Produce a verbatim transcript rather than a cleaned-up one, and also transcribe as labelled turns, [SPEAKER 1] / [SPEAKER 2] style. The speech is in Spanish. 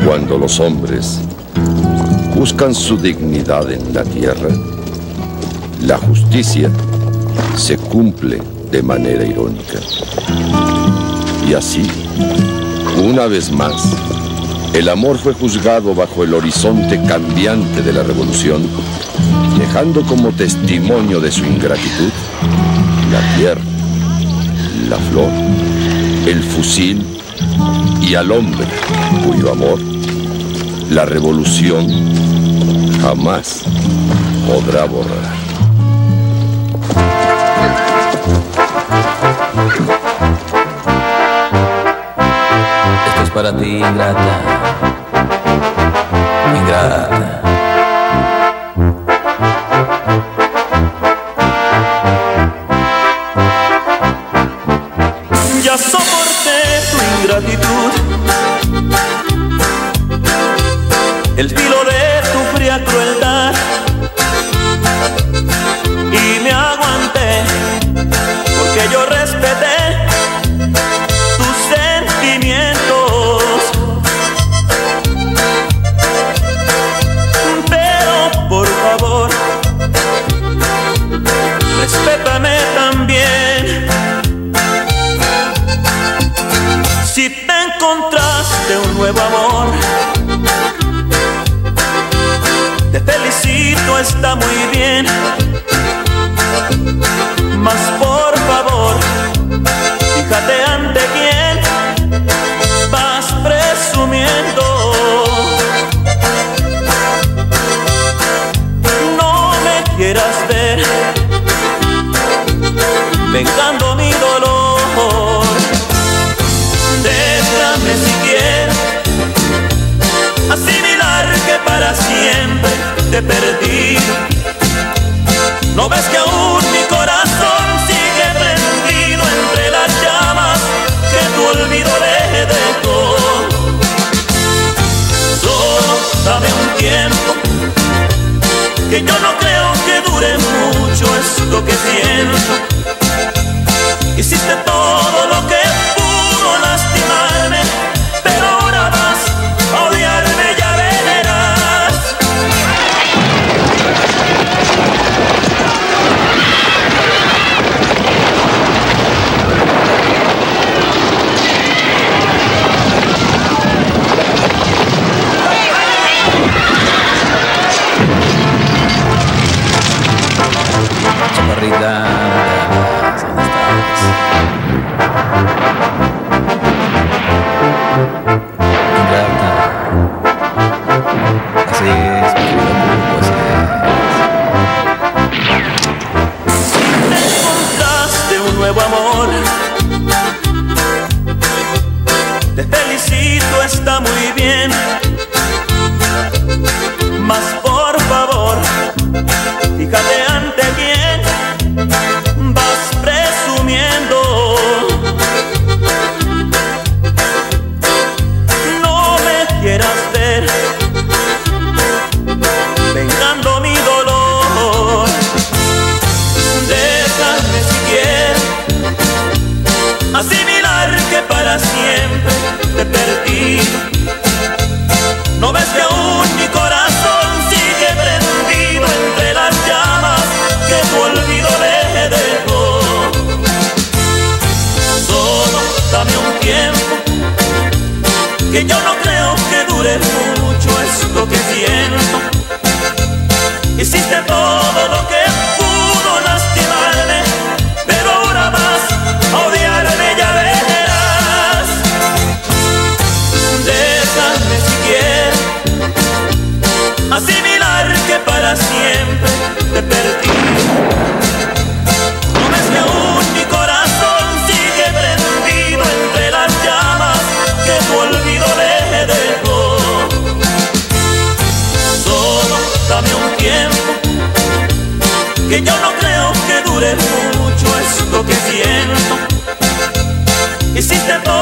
[SPEAKER 1] Cuando los hombres buscan su dignidad en la tierra, la justicia se cumple de manera irónica. Y así, una vez más, el amor fue juzgado bajo el horizonte cambiante de la revolución, dejando como testimonio de su ingratitud la tierra, la flor, el fusil y al hombre cuyo amor la revolución jamás podrá borrar.
[SPEAKER 2] Esto es para ti, ingrata, ingrata.
[SPEAKER 3] Ya soporté tu ingratitud, el filo de tu fría crueldad, y me aguanté porque yo respeté tus sentimientos. Pero por favor, respétame también. Si te encontraste un nuevo amor, te felicito, está muy bien. Mas por favor, fíjate ante quién vas presumiendo. No me quieras ver vengando mi dolor. Déjame siquiera asimilar que para siempre te he perdido. ¿No ves que aún mi corazón sigue prendido entre las llamas que tu olvido le dejó? Solo dame un tiempo, que yo no creo que dure mucho esto que siento. Hiciste todo lo que pudo lastimarme, pero ahora vas a odiarme, ya verás.
[SPEAKER 2] Chaparrita, ¿dónde estás? Ingrata. Así es, mi querido público, así
[SPEAKER 3] Te encontraste un nuevo amor, te felicito, está muy bien. Mas por favor, fíjate ante quién vas presumiendo. No me quieras ver vengando mi dolor. Déjame siquiera asimilar que para siempre te perdí. ¿No ves que aún mi corazón sigue prendido entre las llamas que tu olvido le dejó? Solo dame un tiempo, que yo no creo que dure mucho esto que siento. Hiciste todo lo que pudo lastimarme, pero ahora vas a odiarme, ya verás. Déjame siquiera asimilar que para siempre te perdí. ¿No ves que aún mi corazón sigue prendido entre las llamas que tu olvido le dejó? Solo dame un tiempo, que yo no creo que dure mucho esto que siento. Hiciste todo